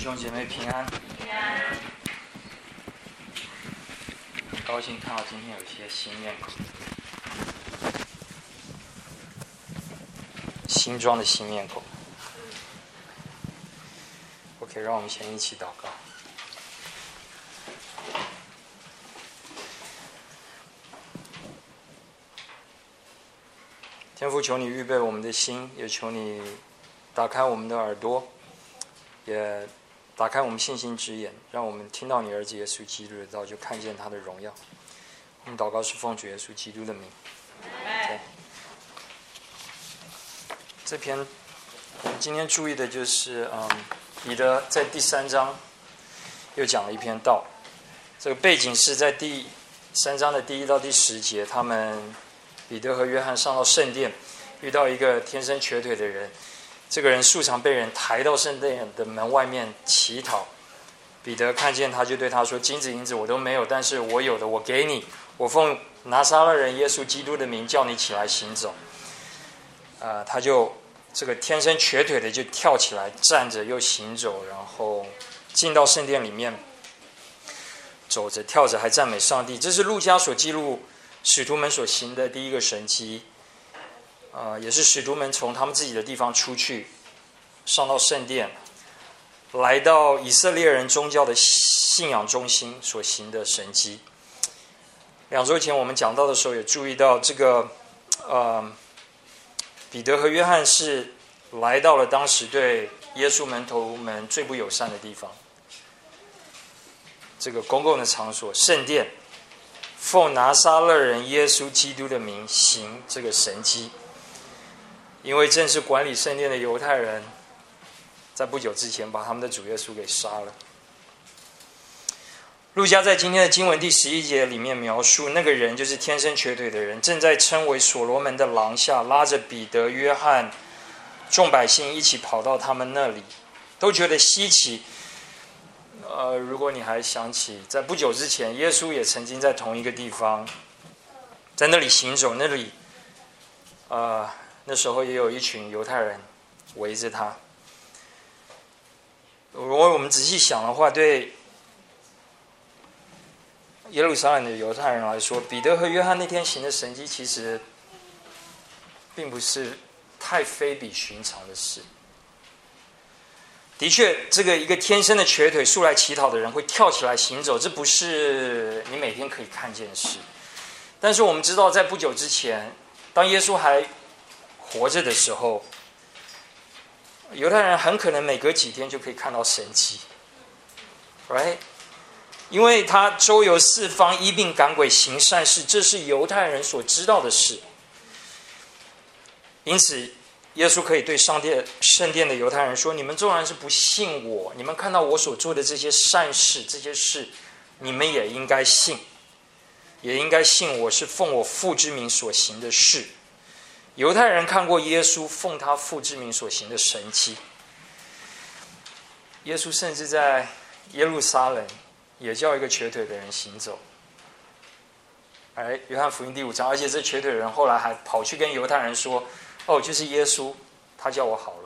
兄姐妹平安。很高兴看到今天有一些新面孔，新装的新面孔。OK， 让我们先一起祷告。天父，求你预备我们的心，也求你打开我们的耳朵，也打开我们信心之眼，让我们听到你儿子耶稣基督的道，就看见他的荣耀。我们祷告是奉主耶稣基督的名。对，这篇我们今天注意的就是彼得在第3章又讲了一篇道。这个背景是在第3章的第1到第10节，彼得和约翰上到圣殿，遇到一个天生瘸腿的人。这个人素常被人抬到圣殿的门外面乞讨。彼得看见他，就对他说：“金子银子我都没有，但是我有的我给你。我奉拿撒勒人耶稣基督的名叫你起来行走。”他就这个天生瘸腿的就跳起来，站着又行走，然后进到圣殿里面，走着跳着还赞美上帝。这是路加所记录使徒们所行的第一个神迹。也是使徒们从他们自己的地方出去，上到圣殿，来到以色列人宗教的信仰中心所行的神迹。2周前我们讲到的时候，也注意到这个彼得和约翰是来到了当时对耶稣门徒们最不友善的地方，这个公共的场所圣殿，奉拿撒勒人耶稣基督的名行这个神迹。因为正是管理圣殿的犹太人，在不久之前把他们的主耶稣给杀了。路加在今天的经文第11节里面描述，那个人就是天生瘸腿的人，正在称为所罗门的廊下，拉着彼得、约翰众百姓一起跑到他们那里，都觉得稀奇。如果你还想起在不久之前，耶稣也曾经在同一个地方，在那里行走，那里那时候也有一群犹太人围着他。如果我们仔细想的话，对耶路撒冷的犹太人来说，彼得和约翰那天行的神迹其实并不是太非比寻常的事。的确，这个一个天生的瘸腿素来乞讨的人会跳起来行走，这不是你每天可以看见的事。但是我们知道，在不久之前，当耶稣还活着的时候，犹太人很可能每隔几天就可以看到神迹 ，right？ 因为他周游四方，医病赶鬼，行善事，这是犹太人所知道的事。因此，耶稣可以对圣殿的犹太人说：“你们纵然是不信我，你们看到我所做的这些善事，这些事，你们也应该信，也应该信我是奉我父之名所行的事。”犹太人看过耶稣奉他父之名所行的神迹，耶稣甚至在耶路撒冷也叫一个瘸腿的人行走。约翰福音第5章，而且这瘸腿的人后来还跑去跟犹太人说：“哦，就是耶稣，他叫我好了。”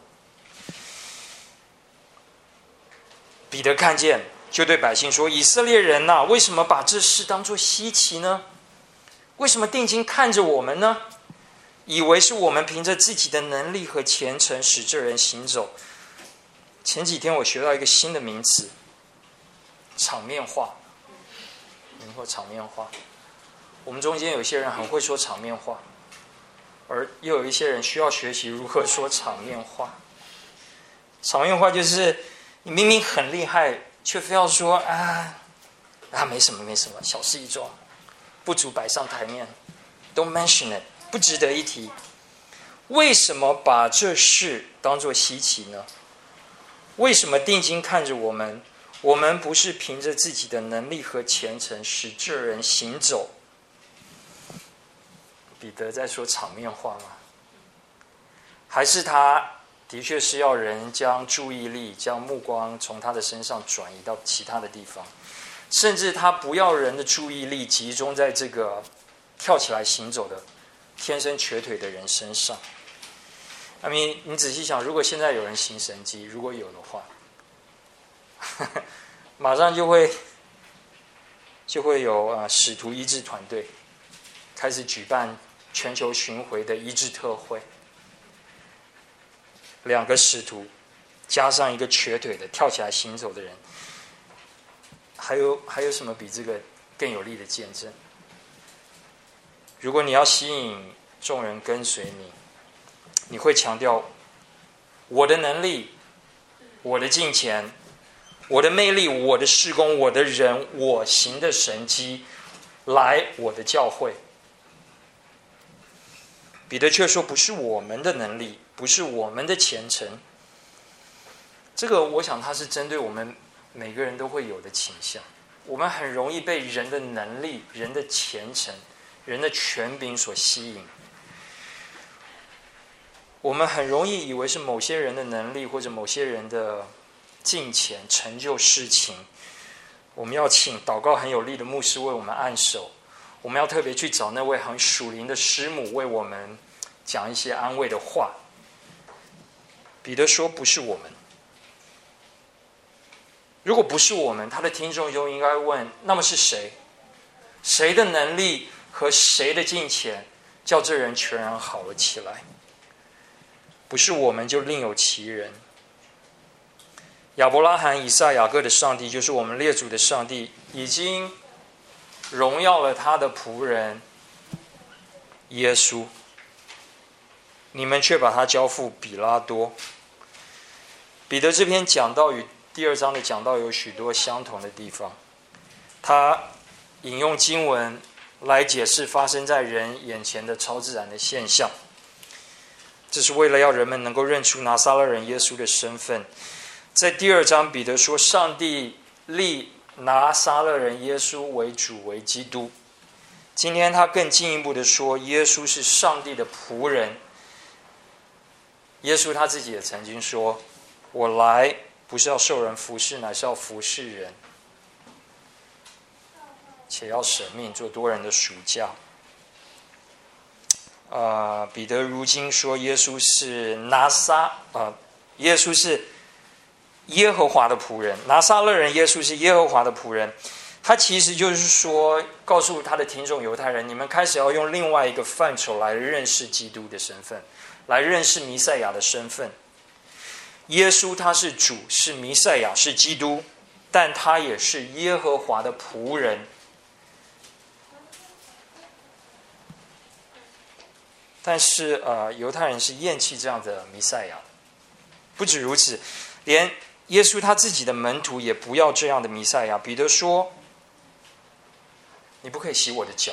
彼得看见，就对百姓说：“以色列人呐，为什么把这事当作稀奇呢？为什么定睛看着我们呢？以为是我们凭着自己的能力和虔诚使这人行走。”前几天我学到一个新的名词，场面话。你说场面话，我们中间有些人很会说场面话，而又有一些人需要学习如何说场面话。场面话就是你明明很厉害，却非要说没什么，小事一桩，不足摆上台面 ，Don't mention it。不值得一提。为什么把这事当作稀奇呢？为什么定睛看着我们？我们不是凭着自己的能力和虔诚使这人行走？彼得在说场面话吗？还是他的确是要人将注意力、将目光从他的身上转移到其他的地方，甚至他不要人的注意力集中在这个跳起来行走的天生瘸腿的人身上。你仔细想，如果现在有人行神迹，如果有的话， 马上就会有使徒医治团队开始举办全球巡回的医治特会。2个使徒加上一个瘸腿的跳起来行走的人，还有什么比这个更有力的见证？如果你要吸引众人跟随你，你会强调我的能力、我的金钱、我的魅力、我的事工、我的人、我行的神迹来我的教会。彼得却说，不是我们的能力，不是我们的虔诚。这个我想它是针对我们每个人都会有的倾向。我们很容易被人的能力、人的虔诚、人的权柄所吸引。我们很容易以为是某些人的能力或者某些人的金钱成就事情。我们要请祷告很有力的牧师为我们按手，我们要特别去找那位很属灵的师母为我们讲一些安慰的话。彼得说不是我们。如果不是我们，他的听众就应该问，那么是谁？谁的能力和谁的金钱叫这人全然好了起来？不是我们，就另有其人。亚伯拉罕、以撒、雅各的上帝，就是我们列祖的上帝，已经荣耀了他的仆人耶稣，你们却把他交付比拉多。彼得这篇讲道与第2章的讲道有许多相同的地方，他引用经文来解释发生在人眼前的超自然的现象，这是为了要人们能够认出拿撒勒人耶稣的身份。在第2章，彼得说上帝立拿撒勒人耶稣为主为基督。今天他更进一步的说，耶稣是上帝的仆人。耶稣他自己也曾经说，我来不是要受人服侍，乃是要服侍人，且要舍命做多人的赎价。彼得如今说耶稣是耶稣是耶和华的仆人，拿撒勒人耶稣是耶和华的仆人。他其实就是说，告诉他的听众犹太人，你们开始要用另外一个范畴来认识基督的身份，来认识弥赛亚的身份。耶稣他是主，是弥赛亚，是基督，但他也是耶和华的仆人。但是犹太人是厌弃这样的弥赛亚。不止如此，连耶稣他自己的门徒也不要这样的弥赛亚。彼得说，你不可以洗我的脚。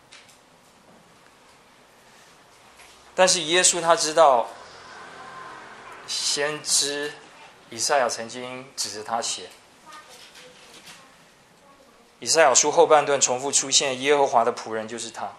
但是耶稣他知道，先知以赛亚曾经指着他写，以赛亚书后半段重复出现耶和华的仆人就是他。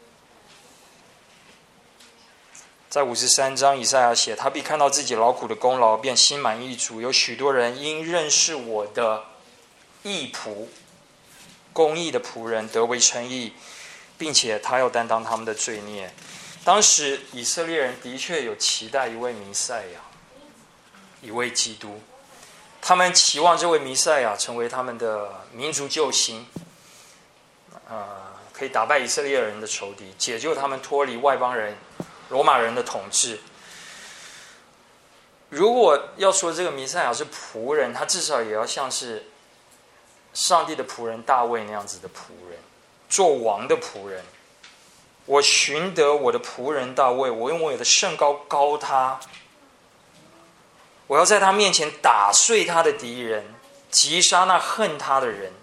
在53章，以赛亚写，他必看到自己劳苦的功劳，便心满意足。有许多人因认识我的义仆，公义的仆人得为称义，并且他要担当他们的罪孽。当时以色列人的确有期待一位弥赛亚，一位基督，他们期望这位弥赛亚成为他们的民族救星，可以打败以色列人的仇敌，解救他们脱离外邦人罗马人的统治。如果要说这个弥赛亚是仆人，他至少也要像是上帝的仆人大卫那样子的仆人，做王的仆人。我寻得我的仆人大卫，我用我的圣膏膏他，我要在他面前打碎他的敌人，击杀那恨他的人。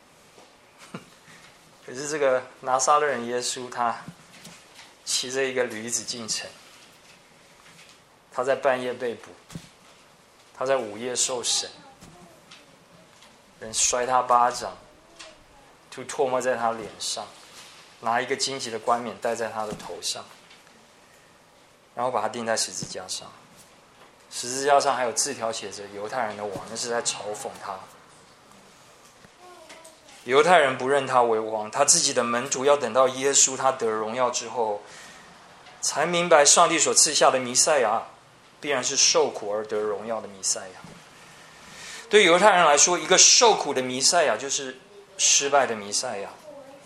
可是这个拿撒勒人耶稣，他骑着一个驴子进城，他在半夜被捕，他在午夜受审，人摔他巴掌，吐唾沫在他脸上，拿一个荆棘的冠冕戴在他的头上，然后把他钉在十字架上。十字架上还有字条写着犹太人的王，那是在嘲讽他。犹太人不认他为王，他自己的门徒要等到耶稣他得荣耀之后，才明白上帝所赐下的弥赛亚必然是受苦而得荣耀的弥赛亚。 对犹太人来说，一个受苦的弥赛亚就是失败的弥赛亚。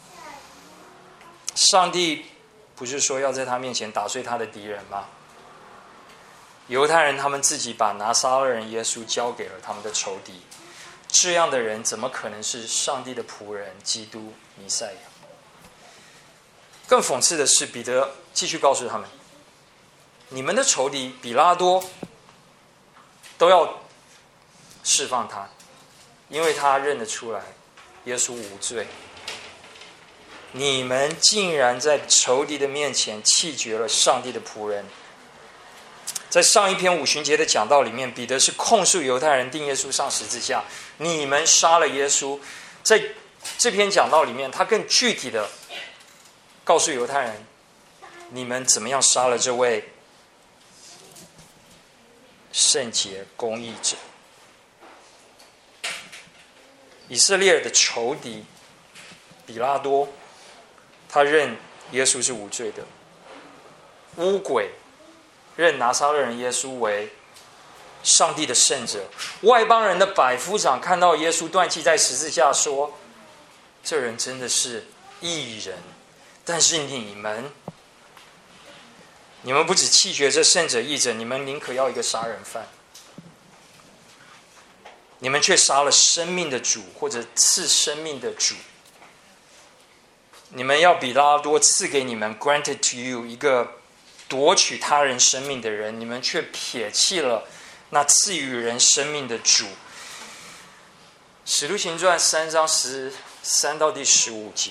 上帝不是说要在他面前打碎他的敌人吗？犹太人他们自己把拿撒勒人耶稣交给了他们的仇敌，这样的人怎么可能是上帝的仆人、基督、弥赛亚？更讽刺的是，彼得继续告诉他们：你们的仇敌比拉多都要释放他，因为他认得出来耶稣无罪。你们竟然在仇敌的面前弃绝了上帝的仆人。在上一篇五旬节的讲道里面，彼得是控诉犹太人钉耶稣上十字架，你们杀了耶稣。在这篇讲道里面，他更具体的告诉犹太人，你们怎么样杀了这位圣洁公义者。以色列的仇敌比拉多，他认耶稣是无罪的。污鬼认拿撒勒人耶稣为上帝的圣者。外邦人的百夫长看到耶稣断气在十字架，说这人真的是义人。但是你们不只弃绝这圣者义者，你们宁可要一个杀人犯，你们却杀了生命的主，或者赐生命的主。你们要比拉多赐给你们 granted to you 一个夺取他人生命的人，你们却撇弃了那赐予人生命的主。使徒行传3章13到第15节，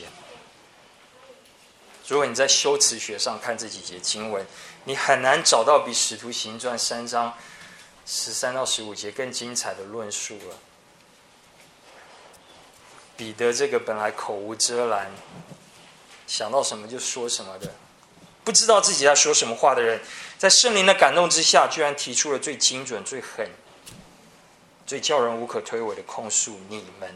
如果你在修辞学上看这几节经文，你很难找到比使徒行传3章13到15节更精彩的论述了。彼得这个本来口无遮拦，想到什么就说什么的，不知道自己在说什么话的人，在圣灵的感动之下，居然提出了最精准、最狠、最叫人无可推诿的控诉：你们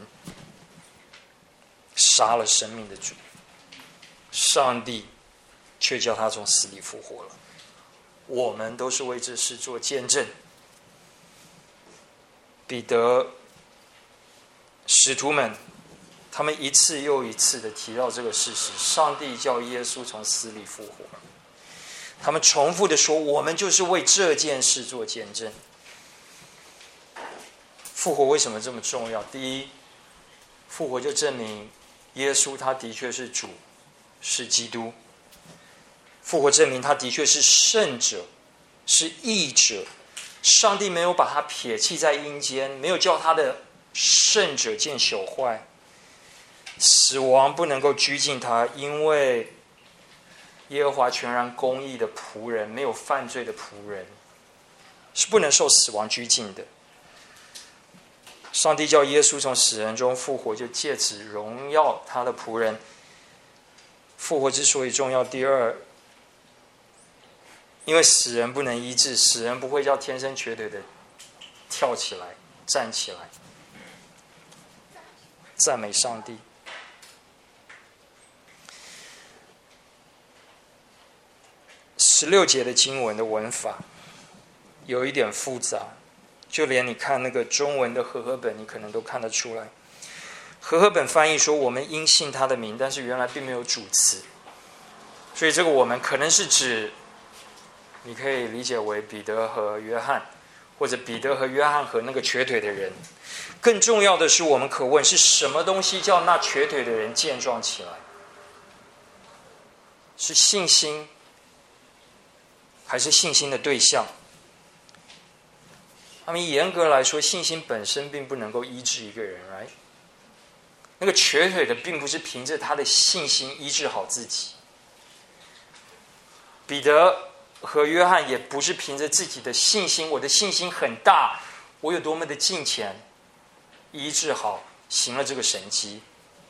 杀了生命的主，上帝却叫他从死里复活了。我们都是为这事做见证。彼得、使徒们，他们一次又一次的提到这个事实：上帝叫耶稣从死里复活。他们重复的说：我们就是为这件事做见证。复活为什么这么重要？第一，复活就证明耶稣他的确是主，是基督。复活证明他的确是圣者，是义者。上帝没有把他撇弃在阴间，没有叫他的圣者见朽坏。死亡不能够拘禁他，因为耶和华全然公义的仆人，没有犯罪的仆人，是不能受死亡拘禁的。上帝叫耶稣从死人中复活，就借此荣耀他的仆人。复活之所以重要，第二，因为死人不能医治，死人不会叫天生瘸腿的跳起来、站起来。赞美上帝。16节的经文的文法有一点复杂，就连你看那个中文的和合本，你可能都看得出来。和合本翻译说我们因信他的名，但是原来并没有主词，所以这个我们可能是指，你可以理解为彼得和约翰，或者彼得和约翰和那个瘸腿的人。更重要的是，我们可问是什么东西叫那瘸腿的人健壮起来？是信心，还是信心的对象？他们严格来说，信心本身并不能够医治一个人 right？ 那个瘸腿的并不是凭着他的信心医治好自己，彼得和约翰也不是凭着自己的信心，我的信心很大，我有多么的敬虔，医治好，行了这个神迹。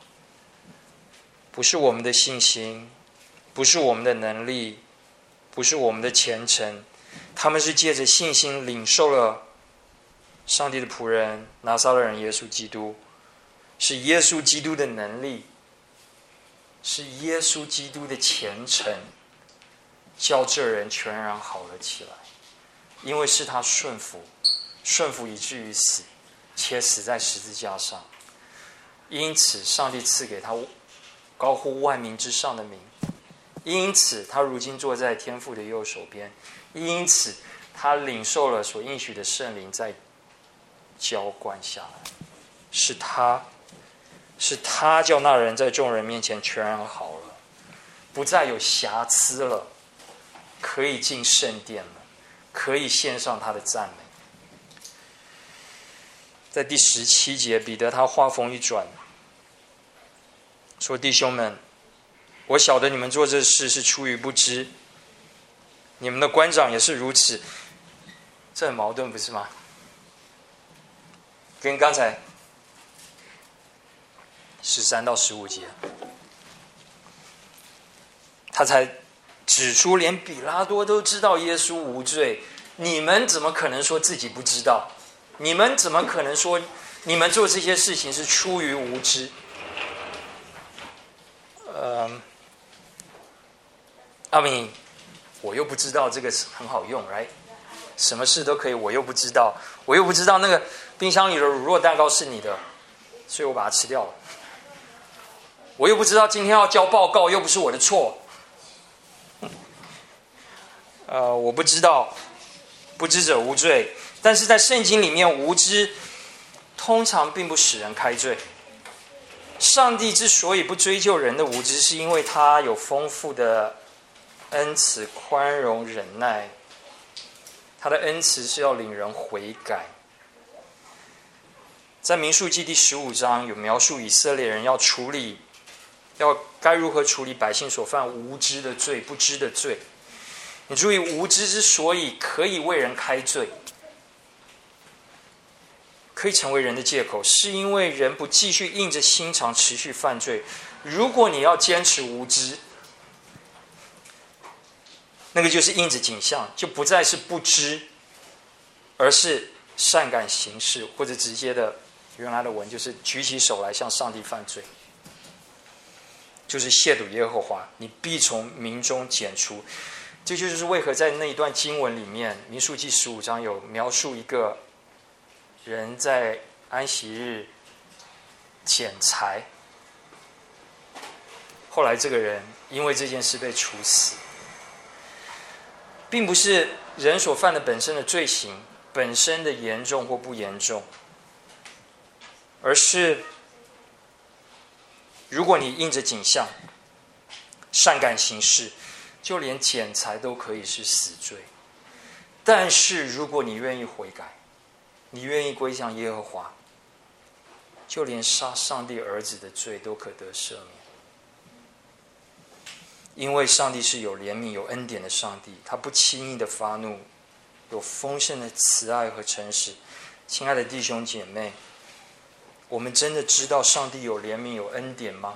不是我们的信心，不是我们的能力，不是我们的虔诚，他们是借着信心领受了上帝的仆人拿撒勒人耶稣基督，是耶稣基督的能力，是耶稣基督的虔诚，叫这人全然好了起来。因为是他顺服以至于死， 且死在十字架上。因此，上帝赐给他高乎万民之上的名。因此，他如今坐在天父的右手边。因此，他领受了所应许的圣灵，在浇灌下来。是他叫那人在众人面前全然好了，不再有瑕疵了，可以进圣殿了，可以献上他的赞美。在第17节，彼得他话锋一转，说：“弟兄们，我晓得你们做这事是出于不知，你们的官长也是如此。”这很矛盾，不是吗？跟刚才13到15节，他才指出，连比拉多都知道耶稣无罪，你们怎么可能说自己不知道？你们怎么可能说你们做这些事情是出于无知？阿明，我又不知道这个很好用 ，right？ 什么事都可以，我又不知道那个冰箱里的乳酪蛋糕是你的，所以我把它吃掉了。我又不知道今天要交报告，又不是我的错。我不知道，不知者无罪。但是在圣经里面，无知通常并不使人开罪。上帝之所以不追究人的无知，是因为他有丰富的恩慈、宽容、忍耐。他的恩慈是要领人悔改。在民数记第15章有描述以色列人要该如何处理百姓所犯无知的罪、不知的罪。你注意，无知之所以可以为人开罪，可以成为人的借口，是因为人不继续硬着心肠持续犯罪。如果你要坚持无知，那个就是硬着颈项，就不再是不知，而是善感行事，或者直接的原来的文就是举起手来向上帝犯罪，就是亵渎耶和华，你必从民中剪除。这就是为何在那一段经文里面，民数记15章有描述一个人在安息日捡柴，后来这个人因为这件事被处死。并不是人所犯的本身的罪行本身的严重或不严重，而是如果你硬着颈项善感行事，就连捡柴都可以是死罪。但是如果你愿意悔改，你愿意归向耶和华，就连杀上帝儿子的罪都可得赦免。因为上帝是有怜悯有恩典的上帝，他不轻易的发怒，有丰盛的慈爱和诚实。亲爱的弟兄姐妹，我们真的知道上帝有怜悯有恩典吗？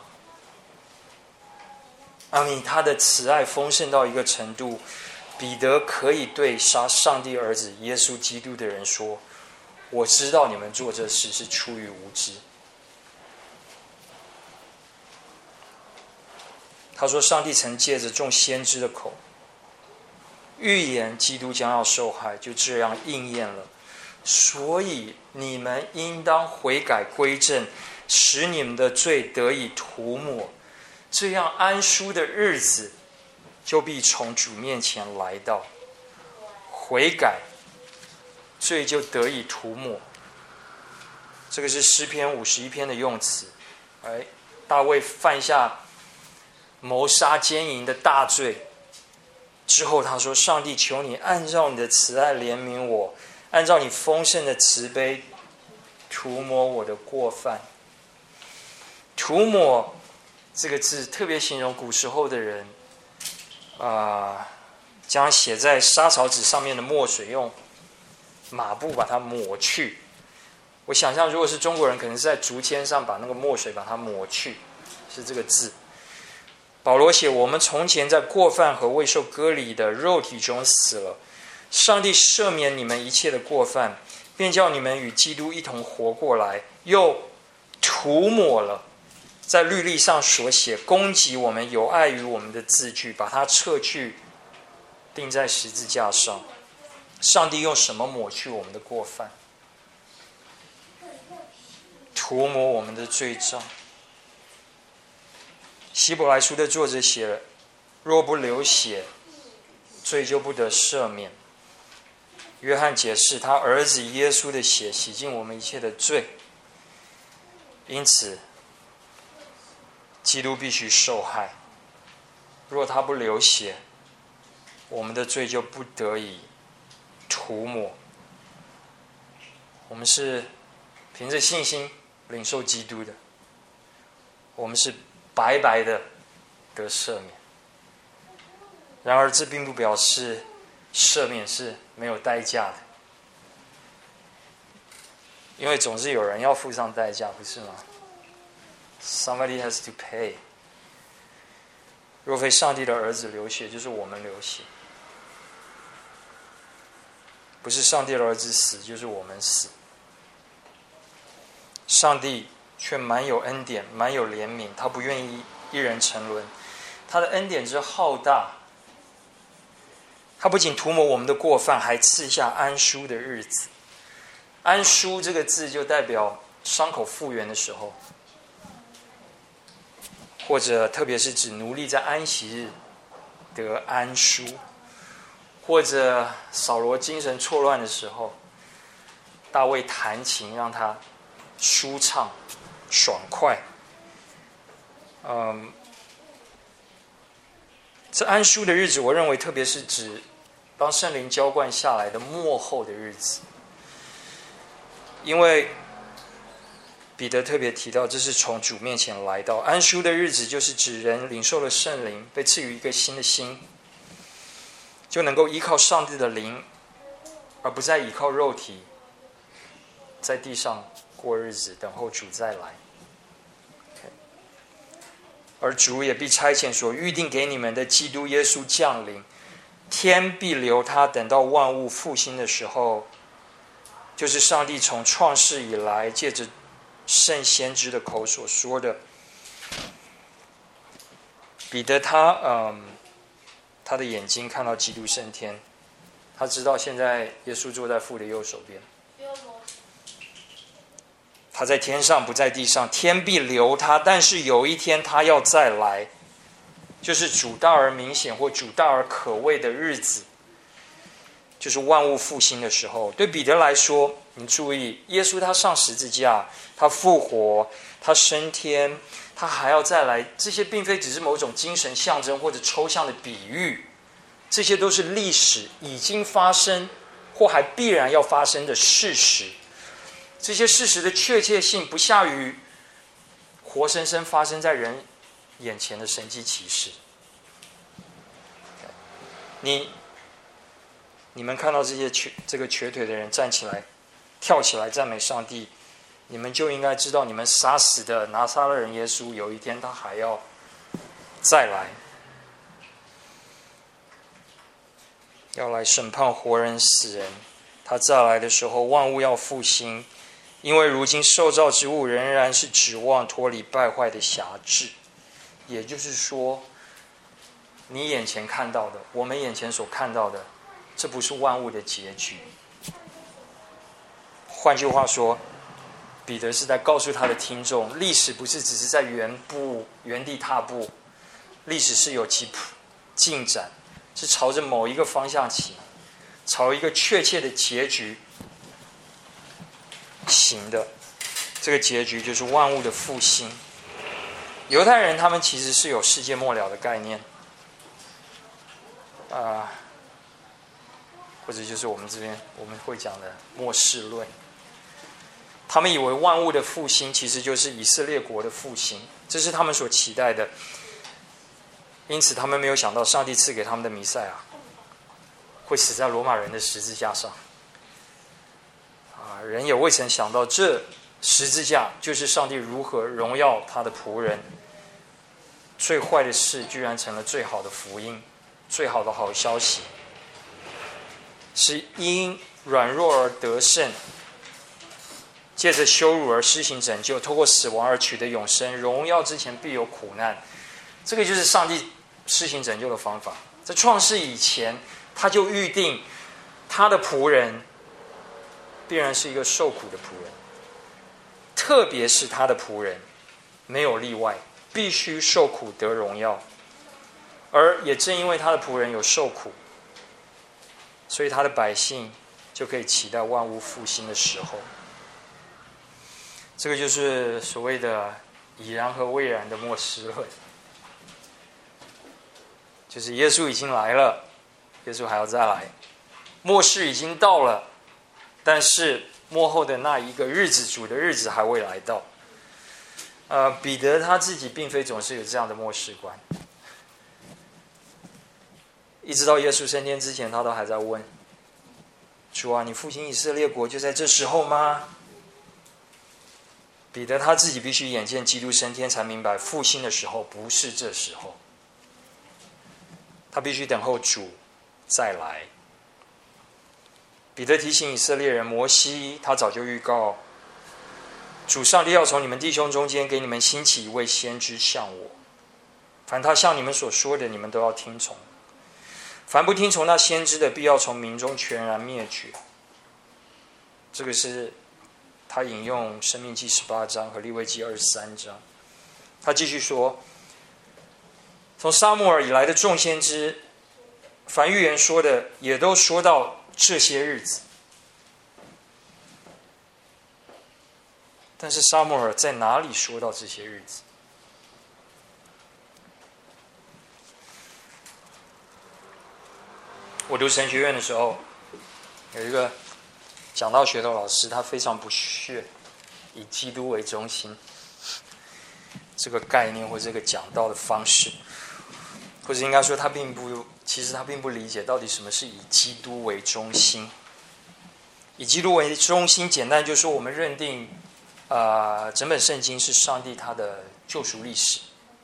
阿们。他的慈爱丰盛到一个程度，彼得可以对杀上帝儿子耶稣基督的人说：我知道你们做这事是出于无知。他说，上帝曾借着众先知的口预言基督将要受害，就这样应验了。所以你们应当悔改归正，使你们的罪得以涂抹，这样安舒的日子就必从主面前来到。悔改，罪就得以涂抹。这个是诗篇51篇的用词。大卫犯下谋杀奸淫的大罪之后，他说：上帝，求你按照你的慈爱怜悯我，按照你丰盛的慈悲涂抹我的过犯。涂抹这个字特别形容古时候的人将写在沙草纸上面的墨水用抹布把它抹去。我想象如果是中国人，可能是在竹签上把那个墨水把它抹去，是这个字。保罗写：我们从前在过犯和未受割礼的肉体中死了，上帝赦免你们一切的过犯，便叫你们与基督一同活过来，又涂抹了在律例上所写攻击我们有碍于我们的字句，把它撤去，钉在十字架上。上帝用什么抹去我们的过犯？ 涂抹我们的罪障。希伯来书的作者写了，若不流血，罪就不得赦免。约翰解释，他儿子耶稣的血洗净我们一切的罪，因此基督必须受害。若他不流血，我们的罪就不得以涂抹。我们是凭着信心领受基督的，我们是白白的得赦免。然而这并不表示赦免是没有代价的，因为总是有人要付上代价，不是吗？ Somebody has to pay。 若非上帝的儿子流血，就是我们流血；不是上帝的儿子死，就是我们死。上帝却满有恩典，满有怜悯，他不愿意一人沉沦。他的恩典之浩大，他不仅涂抹我们的过犯，还赐下安舒的日子。安舒这个字就代表伤口复原的时候，或者特别是指奴隶在安息日得安舒，或者扫罗精神错乱的时候，大卫弹琴让他舒畅爽快。这安舒的日子，我认为特别是指当圣灵浇灌下来的末后的日子，因为彼得特别提到，这是从主面前来到。安舒的日子就是指人领受了圣灵，被赐予一个新的心，就能够依靠上帝的灵，而不再依靠肉体，在地上过日子，等候主再来。而主也必差遣所预定给你们的基督耶稣降临，天必留他，等到万物复兴的时候，就是上帝从创世以来借着圣先知的口所说的。彼得他的眼睛看到基督升天，他知道现在耶稣坐在父的右手边，他在天上不在地上，天必留他，但是有一天他要再来，就是主大而明显或主大而可畏的日子，就是万物复兴的时候。对彼得来说，你注意，耶稣他上十字架，他复活，他升天，他还要再来，这些并非只是某种精神象征或者抽象的比喻，这些都是历史已经发生或还必然要发生的事实。这些事实的确切性不下于活生生发生在人眼前的神迹奇事。你们看到这个瘸腿的人站起来跳起来赞美上帝，你们就应该知道，你们杀死的拿撒勒人耶稣，有一天他还要再来，要来审判活人死人。他再来的时候，万物要复兴，因为如今受造之物仍然是指望脱离败坏的辖制。也就是说，你眼前看到的，我们眼前所看到的，这不是万物的结局。换句话说，彼得是在告诉他的听众，历史不是只是在原地踏步，历史是有其进展，是朝着某一个方向起，朝一个确切的结局行的。这个结局就是万物的复兴。犹太人他们其实是有世界末了的概念，或者就是我们这边我们会讲的末世论。他们以为万物的复兴其实就是以色列国的复兴，这是他们所期待的。因此他们没有想到上帝赐给他们的弥赛亚会死在罗马人的十字架上。人也未曾想到，这十字架就是上帝如何荣耀他的仆人。最坏的事居然成了最好的福音，最好的好消息，是因软弱而得胜，借着羞辱而施行拯救，透过死亡而取得永生。荣耀之前必有苦难，这个就是上帝施行拯救的方法。在创世以前，他就预定他的仆人必然是一个受苦的仆人。 特别是他的仆人，没有例外，必须受苦得荣耀。而也正因为他的仆人有受苦，所以他的百姓就可以期待万物复兴的时候。这个就是所谓的已然和未然的末世论，就是耶稣已经来了，耶稣还要再来，末世已经到了，但是末后的那一个日子，主的日子还未来到。彼得他自己并非总是有这样的末世观，一直到耶稣升天之前，他都还在问主啊，你复兴以色列国就在这时候吗？彼得他自己必须眼见基督升天，才明白复兴的时候不是这时候，他必须等候主再来。彼得提醒以色列人，摩西他早就预告，主上帝要从你们弟兄中间给你们兴起一位先知像我，凡他向你们所说的，你们都要听从。凡不听从那先知的，必要从民中全然灭绝。这个是他引用申命记18章和利未记23章。他继续说，从撒母耳以来的众先知，凡预言说的，也都说到这些日子。但是撒母耳在哪里说到这些日子？我读神学院的时候，有一个讲道学的老师，他非常不屑以基督为中心这个概念或这个讲道的方式，或者应该说其实他并不理解到底什么是以基督为中心。以基督为中心，简单就是说我们认定整本圣经是上帝他的救赎历史。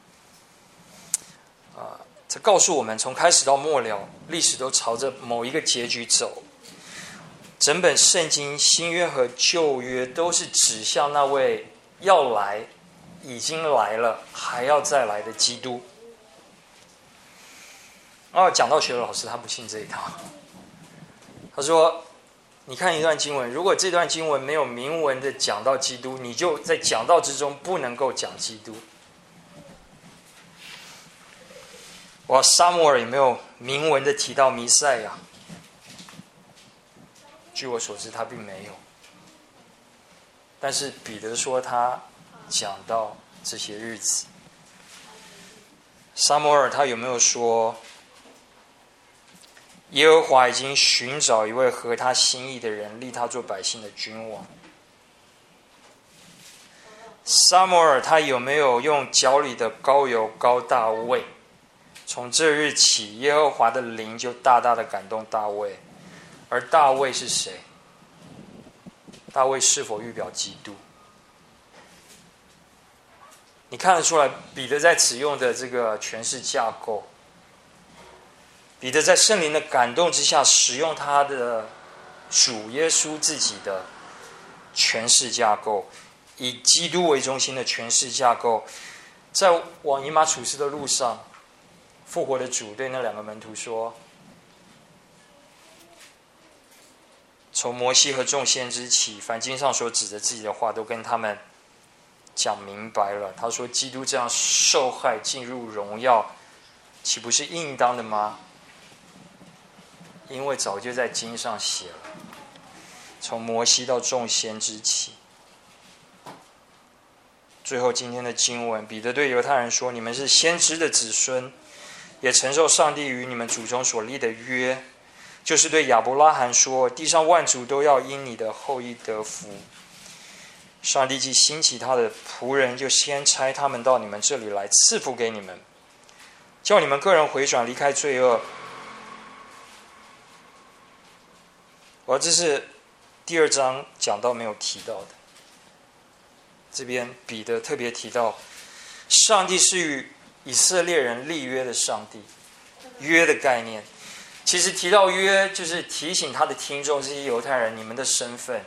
这告诉我们，从开始到末了，历史都朝着某一个结局走。整本圣经，新约和旧约，都是指向那位要来、已经来了、还要再来的基督。讲道学的老师他不信这一套，他说：“你看一段经文，如果这段经文没有明文的讲到基督，你就在讲道之中不能够讲基督。”撒母耳有没有明文的提到弥赛亚？据我所知，他并没有。但是彼得说他讲到这些日子。撒母耳他有没有说，耶和华已经寻找一位合他心意的人，立他做百姓的君王？撒母耳他有没有用脚里的膏油膏大卫？从这日起，耶和华的灵就大大的感动大卫。而大卫是谁？大卫是否预表基督？你看得出来，彼得在此用的这个诠释架构，彼得在圣灵的感动之下，使用他的主耶稣自己的诠释架构，以基督为中心的诠释架构，在往以马处士的路上，复活的主对那两个门徒说，从摩西和众先知起，凡经上所指着自己的话，都跟他们讲明白了。他说，基督这样受害进入荣耀，岂不是应当的吗？因为早就在经上写了，从摩西到众先知起。最后今天的经文，彼得对犹太人说，你们是先知的子孙，也承受上帝与你们祖宗所立的约，就是对亚伯拉罕说，地上万族都要因你的后裔得福。上帝既兴起他的仆人，就先差他们到你们这里来赐福给你们，叫你们个人回转，离开罪恶。这是第2章讲到没有提到的。这边彼得特别提到，上帝是与以色列人立约的上帝，约的概念。其实提到约，就是提醒他的听众，这些犹太人，你们的身份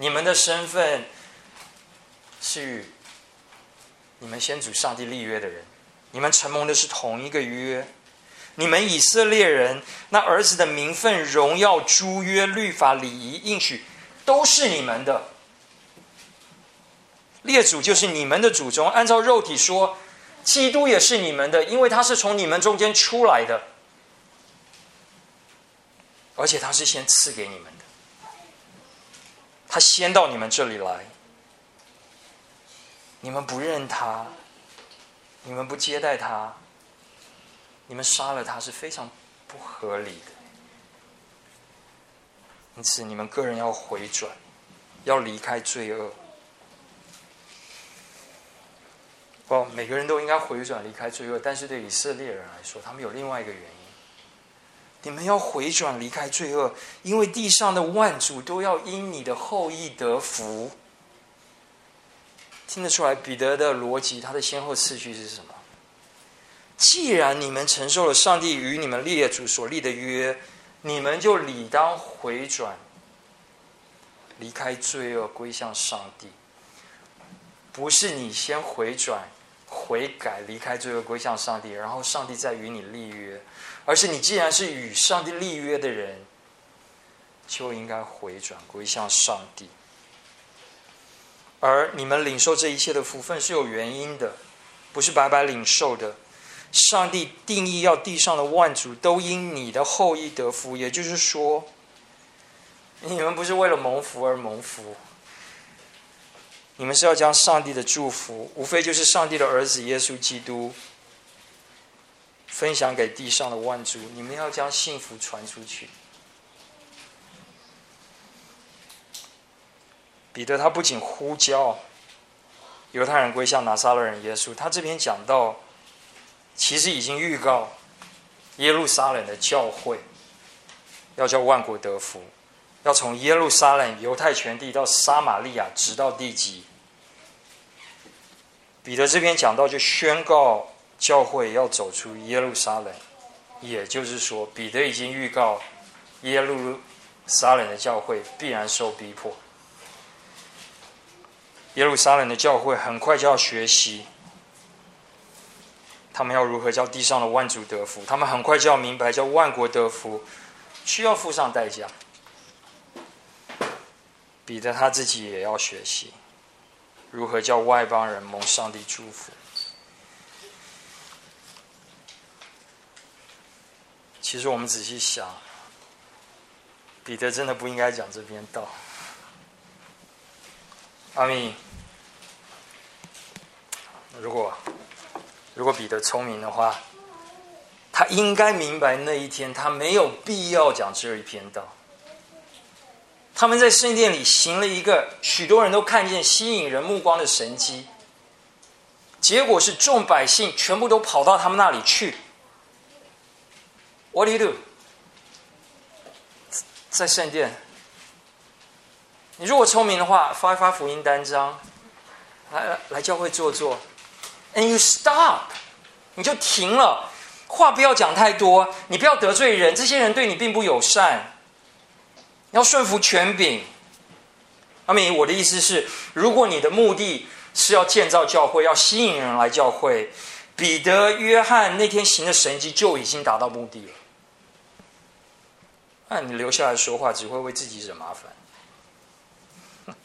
是与你们先祖上帝立约的人，你们承蒙的是同一个约。你们以色列人，那儿子的名分、荣耀、诸约、律法、礼仪、应许，都是你们的。 列祖就是你们的祖宗，按照肉体说，基督也是你们的，因为他是从你们中间出来的，而且他是先赐给你们的，他先到你们这里来，你们不认他，你们不接待他，你们杀了他是非常不合理的。因此你们个人要回转，要离开罪恶。每个人都应该回转离开罪恶，但是对以色列人来说，他们有另外一个原因。你们要回转离开罪恶，因为地上的万族都要因你的后裔得福。听得出来彼得的逻辑，他的先后次序是什么？既然你们承受了上帝与你们列祖所立的约，你们就理当回转，离开罪恶，归向上帝。不是你先回转、悔改、离开罪恶，归向上帝，然后上帝再与你立约，而是你既然是与上帝立约的人，就应该回转，归向上帝。而你们领受这一切的福分是有原因的，不是白白领受的。上帝定义要地上的万族都因你的后裔得福，也就是说，你们不是为了蒙福而蒙福，你们是要将上帝的祝福，无非就是上帝的儿子耶稣基督，分享给地上的万族。你们要将幸福传出去。彼得他不仅呼叫犹太人归向拿撒勒人耶稣，他这边讲到，其实已经预告耶路撒冷的教会要叫万国得福，要从耶路撒冷犹太全地到撒玛利亚，直到地极。彼得这边讲到，就宣告教会要走出耶路撒冷，也就是说，彼得已经预告耶路撒冷的教会必然受逼迫。耶路撒冷的教会很快就要学习，他们要如何叫地上的万族得福，他们很快就要明白叫万国得福需要付上代价。彼得他自己也要学习如何叫外邦人蒙上帝祝福。其实我们仔细想，彼得真的不应该讲这篇道。阿密，如果彼得聪明的话，他应该明白那一天他没有必要讲这一篇道。他们在圣殿里行了一个许多人都看见吸引人目光的神迹，结果是众百姓全部都跑到他们那里去。What do you do？ 在圣殿，你如果聪明的话，发一发福音单张，来教会坐坐 ，and you stop， 你就停了，话不要讲太多，你不要得罪人，这些人对你并不友善。要顺服权柄。阿米，我的意思是，如果你的目的是要建造教会，要吸引人来教会，彼得、约翰那天行的神迹就已经达到目的了。那你留下来说话，只会为自己惹麻烦。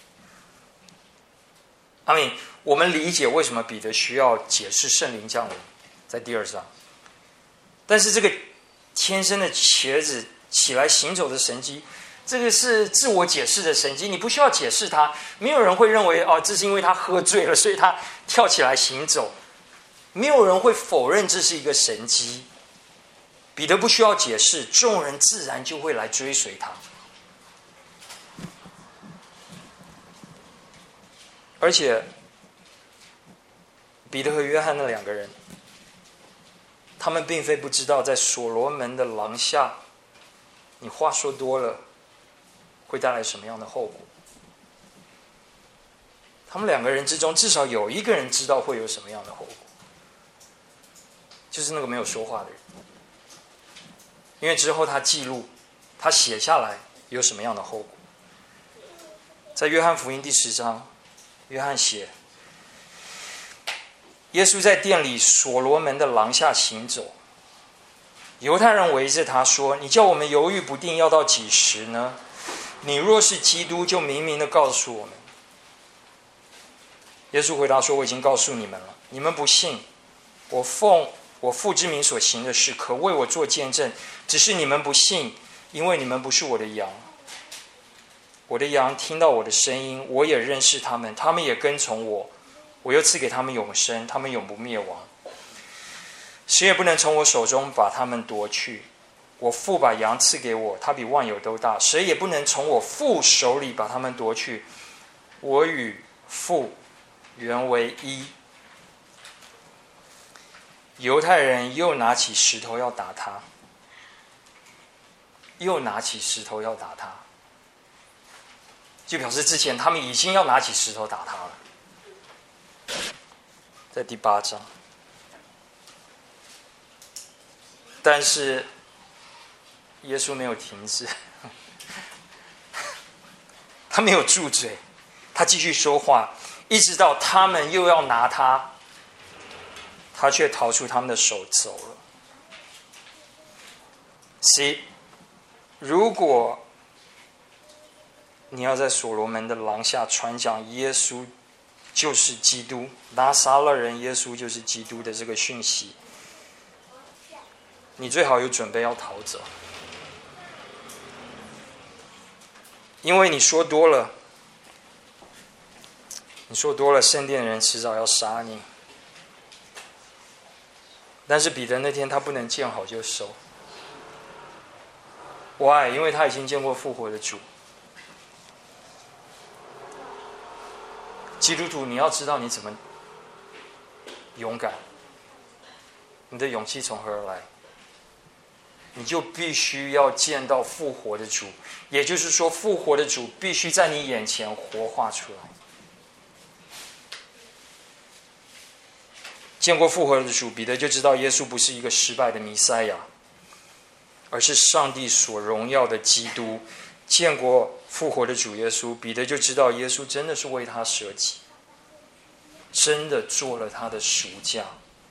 阿米，我们理解为什么彼得需要解释圣灵降临，在第2章。但是这个天生的瘸子起来行走的神迹，这个是自我解释的神迹，你不需要解释它。没有人会认为这是因为他喝醉了，所以他跳起来行走。没有人会否认这是一个神迹。彼得不需要解释，众人自然就会来追随他。而且，彼得和约翰那2个人，他们并非不知道，在所罗门的廊下，你话说多了，会带来什么样的后果。他们2个人之中，至少有一个人知道会有什么样的后果，就是那个没有说话的人。因为之后他记录，他写下来有什么样的后果。在约翰福音第10章，约翰写，耶稣在殿里所罗门的廊下行走，犹太人围着他说，你叫我们犹豫不定要到几时呢？你若是基督，就明明的告诉我们。 耶稣回答说：“我已经告诉你们了，你们不信。我奉我父之名所行的事，可为我做见证，只是你们不信，因为你们不是我的羊。我的羊听到我的声音，我也认识他们，他们也跟从我。我又赐给他们永生，他们永不灭亡。谁也不能从我手中把他们夺去。我父把羊赐给我，他比万有都大，谁也不能从我父手里把他们夺去。我与父原为一。”犹太人又拿起石头要打他，就表示之前他们已经要拿起石头打他了。在第8章，但是耶稣没有停止，他没有住嘴，他继续说话，一直到他们又要拿他，他却逃出他们的手走了。如果你要在所罗门的廊下传讲耶稣就是基督，拿撒勒人耶稣就是基督的这个讯息，你最好有准备要逃走，因为你说多了，圣殿人迟早要杀你。但是彼得那天他不能见好就收。Why？ 因为他已经见过复活的主。基督徒，你要知道你怎么勇敢，你的勇气从何而来？你就必须要见到复活的主，也就是说，复活的主必须在你眼前活化出来。见过复活的主，彼得就知道耶稣不是一个失败的弥赛亚，而是上帝所荣耀的基督。见过复活的主耶稣，彼得就知道耶稣真的是为他舍己，真的做了他的赎价。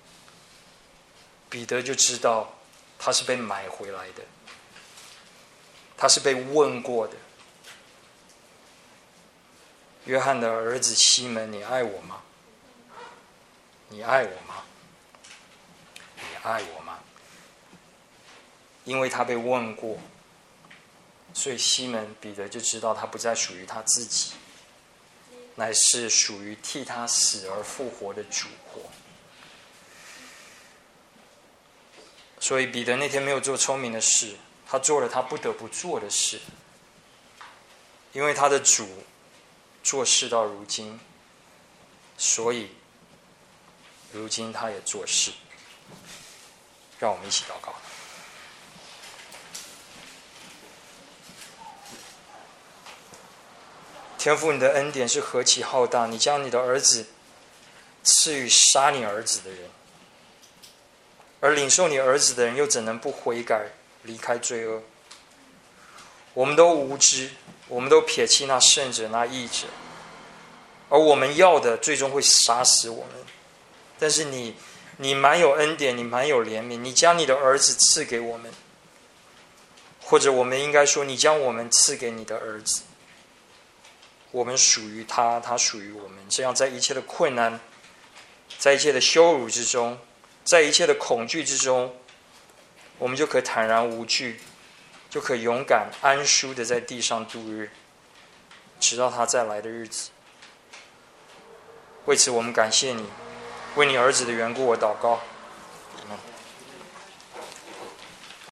彼得就知道他是被买回来的，他是被问过的。约翰的儿子西门，你爱我吗？你爱我吗？你爱我吗？因为他被问过，所以西门彼得就知道他不再属于他自己，乃是属于替他死而复活的主活。所以彼得那天没有做聪明的事，他做了他不得不做的事，因为他的主做事到如今，所以如今他也做事。让我们一起祷告。天父，你的恩典是何其浩大，你将你的儿子赐予杀你儿子的人，而领受你儿子的人又怎能不悔改，离开罪恶？我们都无知，我们都撇弃那圣者那义者，而我们要的最终会杀死我们。但是你满有恩典，你满有怜悯，你将你的儿子赐给我们，或者我们应该说，你将我们赐给你的儿子。我们属于他，他属于我们。这样，在一切的困难，在一切的羞辱之中，在一切的恐惧之中，我们就可坦然无惧，就可勇敢安舒的在地上度日，直到他再来的日子。为此，我们感谢你，为你儿子的缘故，我祷告。阿们。